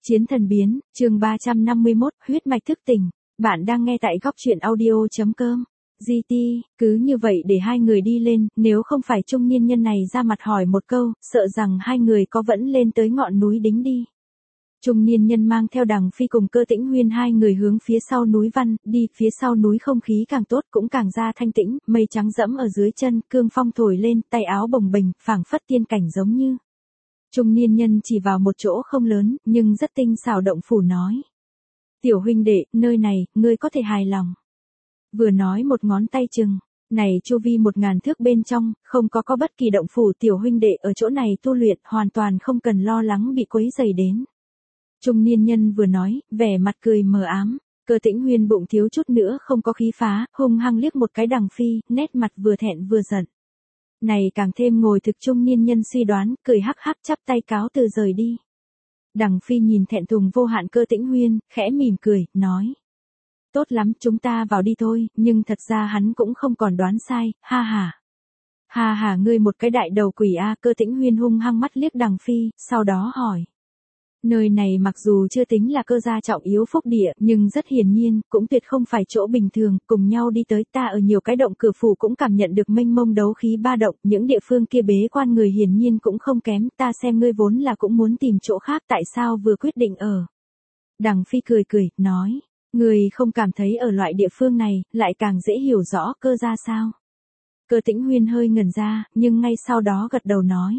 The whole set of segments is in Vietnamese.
Chiến thần biến, chương 351, huyết mạch thức tỉnh. Bạn đang nghe tại góc truyện audio.com. GT, cứ như vậy để hai người đi lên, nếu không phải trung niên nhân này ra mặt hỏi một câu, sợ rằng hai người có vẫn lên tới ngọn núi đính đi. Trung niên nhân mang theo Đằng Phi cùng Cơ Tĩnh Huyên hai người hướng phía sau núi Văn, đi phía sau núi không khí càng tốt cũng càng ra thanh tĩnh, mây trắng dẫm ở dưới chân, cương phong thổi lên, tay áo bồng bềnh, phảng phất tiên cảnh giống như. Trung niên nhân chỉ vào một chỗ không lớn, nhưng rất tinh xảo động phủ nói. Tiểu huynh đệ, nơi này, ngươi có thể hài lòng. Vừa nói một ngón tay chừng, này chu vi 1000 thước bên trong, không có bất kỳ động phủ tiểu huynh đệ ở chỗ này tu luyện, hoàn toàn không cần lo lắng bị quấy rầy đến. Trung niên nhân vừa nói, vẻ mặt cười mờ ám, Cơ Tĩnh Huyên bụng thiếu chút nữa không có khí phá, hung hăng liếc một cái Đằng Phi, nét mặt vừa thẹn vừa giận. Này càng thêm ngồi thực trung niên nhân suy đoán, cười hắc hắc chắp tay cáo từ rời đi. Đằng Phi nhìn thẹn thùng vô hạn Cơ Tĩnh Huyên, khẽ mỉm cười, nói. Tốt lắm, chúng ta vào đi thôi, nhưng thật ra hắn cũng không còn đoán sai, ha ha. Ha ha, ngươi một cái đại đầu quỷ a. Cơ Tĩnh Huyên hung hăng mắt liếc Đằng Phi, sau đó hỏi. Nơi này mặc dù chưa tính là cơ gia trọng yếu phúc địa, nhưng rất hiển nhiên, cũng tuyệt không phải chỗ bình thường, cùng nhau đi tới ta ở nhiều cái động cửa phủ cũng cảm nhận được mênh mông đấu khí ba động, những địa phương kia bế quan người hiển nhiên cũng không kém, ta xem ngươi vốn là cũng muốn tìm chỗ khác tại sao vừa quyết định ở. Đằng Phi cười cười, nói, ngươi không cảm thấy ở loại địa phương này, lại càng dễ hiểu rõ cơ gia sao. Cơ Tĩnh Huyên hơi ngẩn ra, nhưng ngay sau đó gật đầu nói.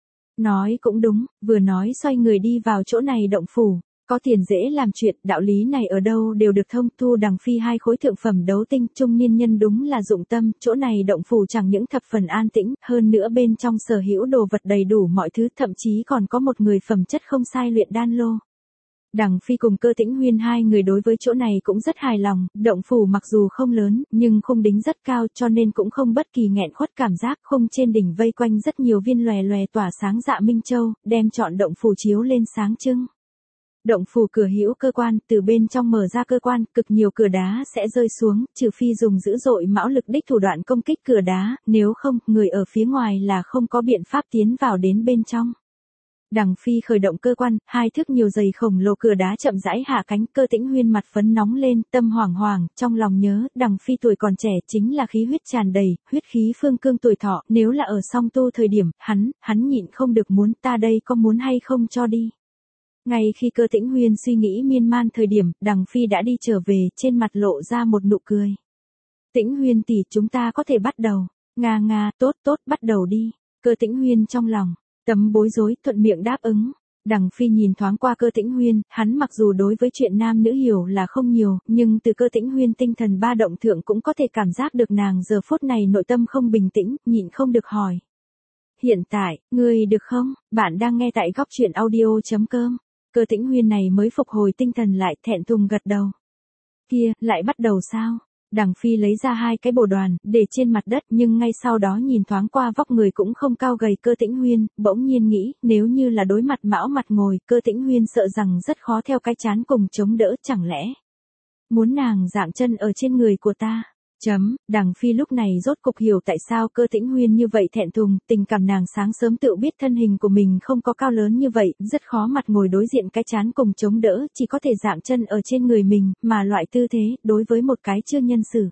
Nói cũng đúng, vừa nói xoay người đi vào chỗ này động phủ, có tiền dễ làm chuyện, đạo lý này ở đâu đều được thông. Thu Đằng Phi 2 khối thượng phẩm đấu tinh, trung niên nhân đúng là dụng tâm, chỗ này động phủ chẳng những thập phần an tĩnh, hơn nữa bên trong sở hữu đồ vật đầy đủ mọi thứ, thậm chí còn có một người phẩm chất không sai luyện đan lô. Đằng Phi cùng Cơ Tĩnh Huyên hai người đối với chỗ này cũng rất hài lòng, động phủ mặc dù không lớn, nhưng khung đính rất cao cho nên cũng không bất kỳ nghẹn khuất cảm giác. Khung trên đỉnh vây quanh rất nhiều viên lòe lòe tỏa sáng dạ minh châu, đem trọn động phủ chiếu lên sáng trưng. Động phủ cửa hữu cơ quan, từ bên trong mở ra cơ quan, cực nhiều cửa đá sẽ rơi xuống, trừ phi dùng dữ dội mão lực đích thủ đoạn công kích cửa đá, nếu không, người ở phía ngoài là không có biện pháp tiến vào đến bên trong. Đằng Phi khởi động cơ quan, 2 thước nhiều dày khổng lồ cửa đá chậm rãi hạ cánh. Cơ Tĩnh Huyên mặt phấn nóng lên, tâm hoảng hoảng, trong lòng nhớ, Đằng Phi tuổi còn trẻ chính là khí huyết tràn đầy, huyết khí phương cương tuổi thọ, nếu là ở song tu thời điểm, hắn nhịn không được muốn, ta đây có muốn hay không cho đi. Ngay khi Cơ Tĩnh Huyên suy nghĩ miên man thời điểm, Đằng Phi đã đi trở về, trên mặt lộ ra một nụ cười. Tĩnh Huyên tỷ, chúng ta có thể bắt đầu. Nga, tốt, bắt đầu đi. Cơ Tĩnh Huyên trong lòng tấm bối rối, thuận miệng đáp ứng. Đằng Phi nhìn thoáng qua Cơ Tĩnh Huyên, hắn mặc dù đối với chuyện nam nữ hiểu là không nhiều, nhưng từ Cơ Tĩnh Huyên tinh thần ba động thượng cũng có thể cảm giác được nàng giờ phút này nội tâm không bình tĩnh, nhịn không được hỏi. Hiện tại, ngươi được không? Bạn đang nghe tại góc truyện audio.com. Cơ Tĩnh Huyên này mới phục hồi tinh thần lại, thẹn thùng gật đầu. Kia, lại bắt đầu sao? Đằng Phi lấy ra 2 cái bồ đoàn, để trên mặt đất, nhưng ngay sau đó nhìn thoáng qua vóc người cũng không cao gầy Cơ Tĩnh Huyên, bỗng nhiên nghĩ, nếu như là đối mặt mão mặt ngồi, Cơ Tĩnh Huyên sợ rằng rất khó theo cái chán cùng chống đỡ, chẳng lẽ muốn nàng dạng chân ở trên người của ta. Đằng Phi lúc này rốt cục hiểu tại sao Cơ Tĩnh Huyên như vậy thẹn thùng, tình cảm nàng sáng sớm tự biết thân hình của mình không có cao lớn như vậy, rất khó mặt ngồi đối diện cái chán cùng chống đỡ, chỉ có thể dạng chân ở trên người mình, mà loại tư thế, đối với một cái chưa nhân xử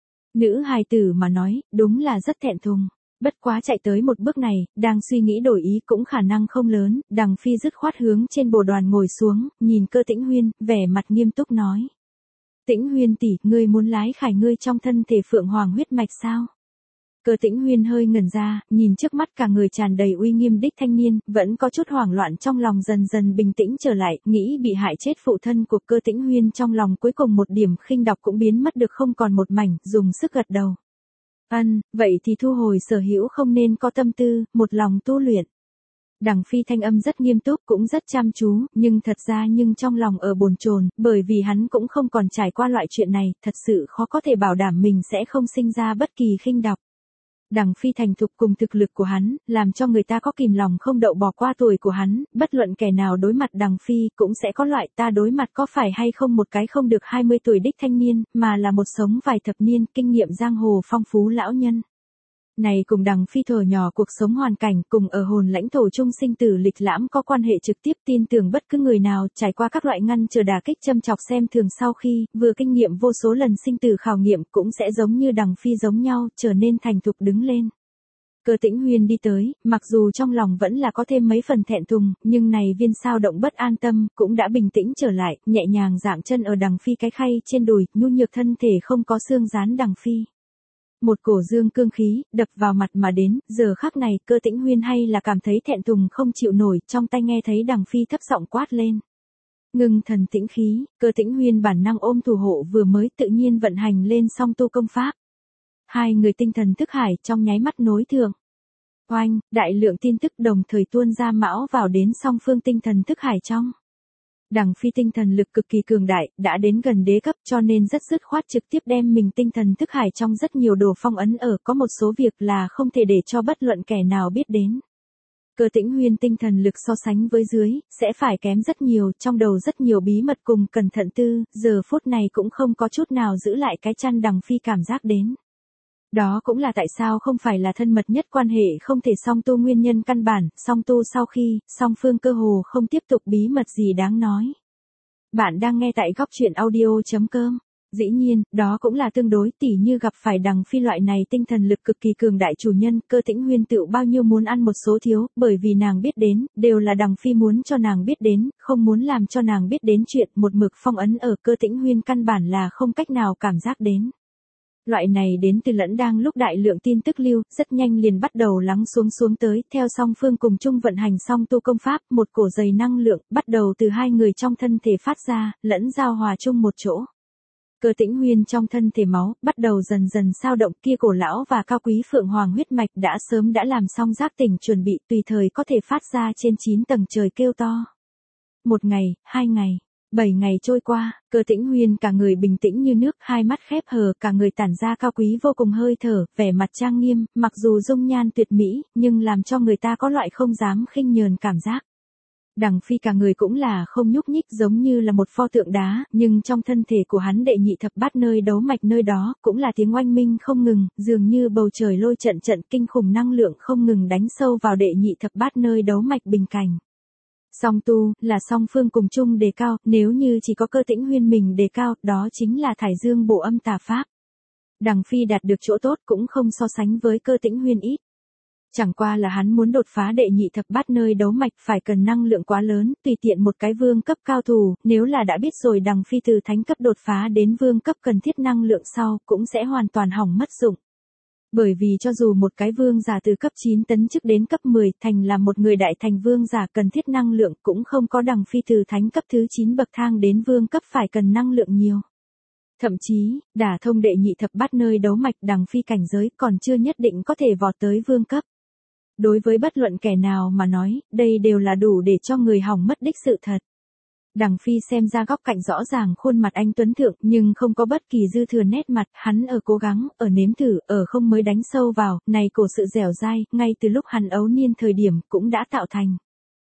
nữ hài tử mà nói, đúng là rất thẹn thùng. Bất quá chạy tới một bước này, đang suy nghĩ đổi ý cũng khả năng không lớn, Đằng Phi dứt khoát hướng trên bồ đoàn ngồi xuống, nhìn Cơ Tĩnh Huyên, vẻ mặt nghiêm túc nói. Tĩnh Huyên tỷ, ngươi muốn lái khải ngươi trong thân thể phượng hoàng huyết mạch sao? Cơ Tĩnh Huyên hơi ngẩn ra, nhìn trước mắt cả người tràn đầy uy nghiêm đích thanh niên, vẫn có chút hoảng loạn trong lòng dần dần bình tĩnh trở lại, nghĩ bị hại chết phụ thân của Cơ Tĩnh Huyên trong lòng cuối cùng một điểm khinh độc cũng biến mất được không còn một mảnh, dùng sức gật đầu. Vậy thì thu hồi sở hữu không nên có tâm tư, một lòng tu luyện. Đằng Phi thanh âm rất nghiêm túc cũng rất chăm chú, nhưng thật ra trong lòng ở bồn chồn, bởi vì hắn cũng không còn trải qua loại chuyện này, thật sự khó có thể bảo đảm mình sẽ không sinh ra bất kỳ khinh độc. Đằng Phi thành thục cùng thực lực của hắn, làm cho người ta có kìm lòng không đậu bỏ qua tuổi của hắn, bất luận kẻ nào đối mặt Đằng Phi cũng sẽ có loại ta đối mặt có phải hay không một cái không được 20 tuổi đích thanh niên, mà là một sống vài thập niên kinh nghiệm giang hồ phong phú lão nhân. Này cùng Đằng Phi thuở nhỏ cuộc sống hoàn cảnh cùng ở hồn lãnh thổ chung sinh tử lịch lãm có quan hệ trực tiếp, tin tưởng bất cứ người nào trải qua các loại ngăn trở đả kích châm chọc xem thường sau khi vừa kinh nghiệm vô số lần sinh tử khảo nghiệm cũng sẽ giống như Đằng Phi giống nhau trở nên thành thục đứng lên. Cơ Tĩnh Huyên đi tới, mặc dù trong lòng vẫn là có thêm mấy phần thẹn thùng, nhưng này viên sao động bất an tâm cũng đã bình tĩnh trở lại, nhẹ nhàng dạng chân ở Đằng Phi cái khay trên đùi, nhu nhược thân thể không có xương dán Đằng Phi. Một cổ dương cương khí, đập vào mặt mà đến, giờ khắc này Cơ Tĩnh Huyên hay là cảm thấy thẹn thùng không chịu nổi, trong tai nghe thấy Đằng Phi thấp giọng quát lên. Ngưng thần tĩnh khí, Cơ Tĩnh Huyên bản năng ôm thủ hộ vừa mới tự nhiên vận hành lên song tu công pháp. Hai người tinh thần thức hải trong nháy mắt nối thượng. Oanh, đại lượng tin tức đồng thời tuôn ra mão vào đến song phương tinh thần thức hải trong. Đằng Phi tinh thần lực cực kỳ cường đại, đã đến gần đế cấp cho nên rất dứt khoát trực tiếp đem mình tinh thần thức hải trong rất nhiều đồ phong ấn ở, có một số việc là không thể để cho bất luận kẻ nào biết đến. Cơ Tĩnh Huyên tinh thần lực so sánh với dưới, sẽ phải kém rất nhiều, trong đầu rất nhiều bí mật cùng cẩn thận tư, giờ phút này cũng không có chút nào giữ lại cái chăn Đằng Phi cảm giác đến. Đó cũng là tại sao không phải là thân mật nhất quan hệ không thể song tu nguyên nhân căn bản, song tu sau khi, song phương cơ hồ không tiếp tục bí mật gì đáng nói. Bạn đang nghe tại góc truyện audio.com. Dĩ nhiên, đó cũng là tương đối, tỉ như gặp phải Đằng Phi loại này tinh thần lực cực kỳ cường đại chủ nhân, Cơ Tĩnh Huyên tự bao nhiêu muốn ăn một số thiếu, bởi vì nàng biết đến, đều là Đằng Phi muốn cho nàng biết đến, không muốn làm cho nàng biết đến chuyện một mực phong ấn ở Cơ Tĩnh Huyên căn bản là không cách nào cảm giác đến. Loại này đến từ lẫn đang lúc đại lượng tin tức lưu, rất nhanh liền bắt đầu lắng xuống tới, theo song phương cùng chung vận hành song tu công pháp, một cổ dày năng lượng, bắt đầu từ hai người trong thân thể phát ra, lẫn giao hòa chung một chỗ. Cơ Tĩnh Huyên trong thân thể máu, bắt đầu dần dần sao động, kia cổ lão và cao quý phượng hoàng huyết mạch đã sớm đã làm xong giác tỉnh chuẩn bị, tùy thời có thể phát ra trên 9 tầng trời kêu to. 1 ngày, 2 ngày. 7 ngày trôi qua, Cơ Tĩnh Huyên cả người bình tĩnh như nước, hai mắt khép hờ, cả người tản ra cao quý vô cùng hơi thở, vẻ mặt trang nghiêm, mặc dù dung nhan tuyệt mỹ, nhưng làm cho người ta có loại không dám khinh nhờn cảm giác. Đằng Phi cả người cũng là không nhúc nhích giống như là một pho tượng đá, nhưng trong thân thể của hắn đệ nhị thập bát nơi đấu mạch nơi đó, cũng là tiếng oanh minh không ngừng, dường như bầu trời lôi trận kinh khủng năng lượng không ngừng đánh sâu vào đệ nhị thập bát nơi đấu mạch bình cảnh. Song tu, là song phương cùng chung đề cao, nếu như chỉ có Cơ Tĩnh Huyên mình đề cao, đó chính là thải dương bổ âm tà pháp. Đằng Phi đạt được chỗ tốt cũng không so sánh với Cơ Tĩnh Huyên ít. Chẳng qua là hắn muốn đột phá đệ nhị thập bát nơi đấu mạch phải cần năng lượng quá lớn, tùy tiện một cái vương cấp cao thủ, nếu là đã biết rồi Đằng Phi từ thánh cấp đột phá đến vương cấp cần thiết năng lượng sau, cũng sẽ hoàn toàn hỏng mất dụng. Bởi vì cho dù một cái vương giả từ cấp 9 tấn chức đến cấp 10 thành là một người đại thành vương giả cần thiết năng lượng cũng không có Đằng Phi từ thánh cấp thứ 9 bậc thang đến vương cấp phải cần năng lượng nhiều. Thậm chí, đả thông đệ nhị thập bát nơi đấu mạch Đằng Phi cảnh giới còn chưa nhất định có thể vọt tới vương cấp. Đối với bất luận kẻ nào mà nói, đây đều là đủ để cho người hỏng mất đích sự thật. Đằng Phi xem ra góc cạnh rõ ràng khuôn mặt anh tuấn thượng, nhưng không có bất kỳ dư thừa nét mặt, hắn ở cố gắng, ở nếm thử, ở không mới đánh sâu vào, này cổ sự dẻo dai, ngay từ lúc hắn ấu niên thời điểm cũng đã tạo thành.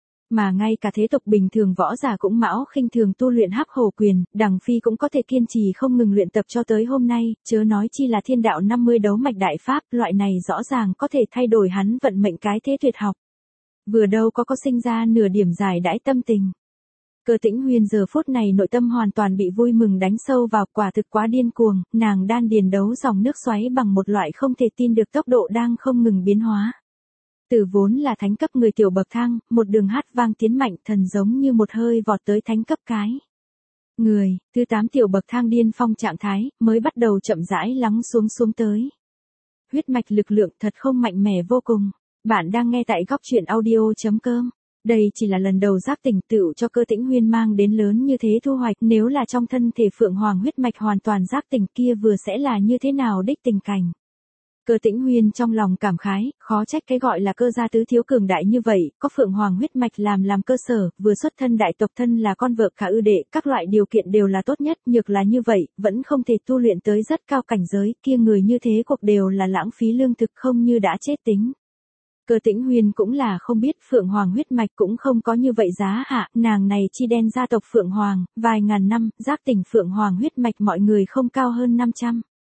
Mà ngay cả thế tộc bình thường võ giả cũng mão khinh thường tu luyện hắc hổ quyền, Đằng Phi cũng có thể kiên trì không ngừng luyện tập cho tới hôm nay, chớ nói chi là thiên đạo 50 đấu mạch đại pháp, loại này rõ ràng có thể thay đổi hắn vận mệnh cái thế tuyệt học. Vừa đâu có sinh ra nửa điểm giải đãi tâm tình. Cơ Tĩnh Huyên giờ phút này nội tâm hoàn toàn bị vui mừng đánh sâu vào, quả thực quá điên cuồng, nàng đan điền đấu dòng nước xoáy bằng một loại không thể tin được tốc độ đang không ngừng biến hóa. Từ vốn là thánh cấp người tiểu bậc thang, một đường hát vang tiến mạnh thần giống như một hơi vọt tới thánh cấp cái. Người, thứ 8 tiểu bậc thang điên phong trạng thái, mới bắt đầu chậm rãi lắng xuống tới. Huyết mạch lực lượng thật không mạnh mẽ vô cùng. Bạn đang nghe tại góc truyện audio.com. Đây chỉ là lần đầu giác tỉnh tựu cho Cơ Tĩnh Huyên mang đến lớn như thế thu hoạch, nếu là trong thân thể phượng hoàng huyết mạch hoàn toàn giác tỉnh kia vừa sẽ là như thế nào đích tình cảnh. Cơ Tĩnh Huyên trong lòng cảm khái, khó trách cái gọi là cơ gia tứ thiếu cường đại như vậy, có phượng hoàng huyết mạch làm cơ sở, vừa xuất thân đại tộc thân là con vợ khả ư đệ, các loại điều kiện đều là tốt nhất, nhược là như vậy, vẫn không thể tu luyện tới rất cao cảnh giới, kia người như thế cuộc đều là lãng phí lương thực không như đã chết tính. Cơ Tĩnh Huyên cũng là không biết phượng hoàng huyết mạch cũng không có như vậy giá hạ, nàng này chi đen gia tộc phượng hoàng, vài ngàn năm, giác tỉnh phượng hoàng huyết mạch mọi người không cao hơn 500.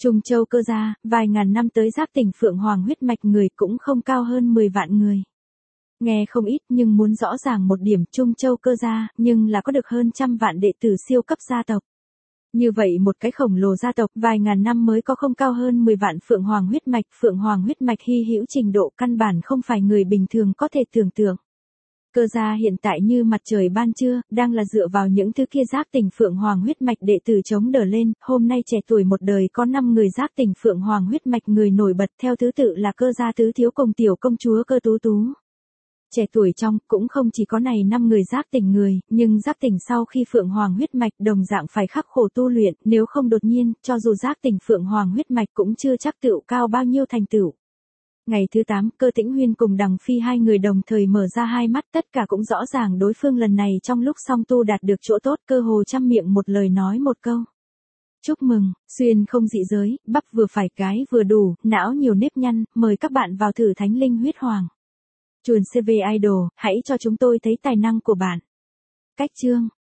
Trung Châu Cơ gia, vài ngàn năm tới giác tỉnh Phượng Hoàng huyết mạch người cũng không cao hơn 10 vạn người. Nghe không ít nhưng muốn rõ ràng một điểm, Trung Châu Cơ gia nhưng là có được hơn trăm vạn đệ tử siêu cấp gia tộc. Như vậy một cái khổng lồ gia tộc vài ngàn năm mới có không cao hơn 10 vạn Phượng Hoàng huyết mạch hy hữu trình độ căn bản không phải người bình thường có thể tưởng tượng. Cơ gia hiện tại như mặt trời ban trưa, đang là dựa vào những thứ kia giác tỉnh Phượng Hoàng huyết mạch đệ tử chống đỡ lên, hôm nay trẻ tuổi một đời có 5 người giác tỉnh Phượng Hoàng huyết mạch người nổi bật theo thứ tự là Cơ gia tứ thiếu cùng tiểu công chúa Cơ Tú Tú. Trẻ tuổi trong cũng không chỉ có này 5 người giác tỉnh người, nhưng giác tỉnh sau khi Phượng Hoàng huyết mạch đồng dạng phải khắc khổ tu luyện, nếu không đột nhiên, cho dù giác tỉnh Phượng Hoàng huyết mạch cũng chưa chắc tựu cao bao nhiêu thành tựu. Ngày thứ 8, Cơ Tĩnh Huyên cùng Đằng Phi hai người đồng thời mở ra hai mắt, tất cả cũng rõ ràng đối phương lần này trong lúc song tu đạt được chỗ tốt, cơ hồ trăm miệng một lời nói một câu. Chúc mừng, xuyên không dị giới, bắp vừa phải cái vừa đủ, não nhiều nếp nhăn, mời các bạn vào thử Thánh Linh Huyết Hoàng. Chuồn CV Idol, hãy cho chúng tôi thấy tài năng của bạn. Cách chương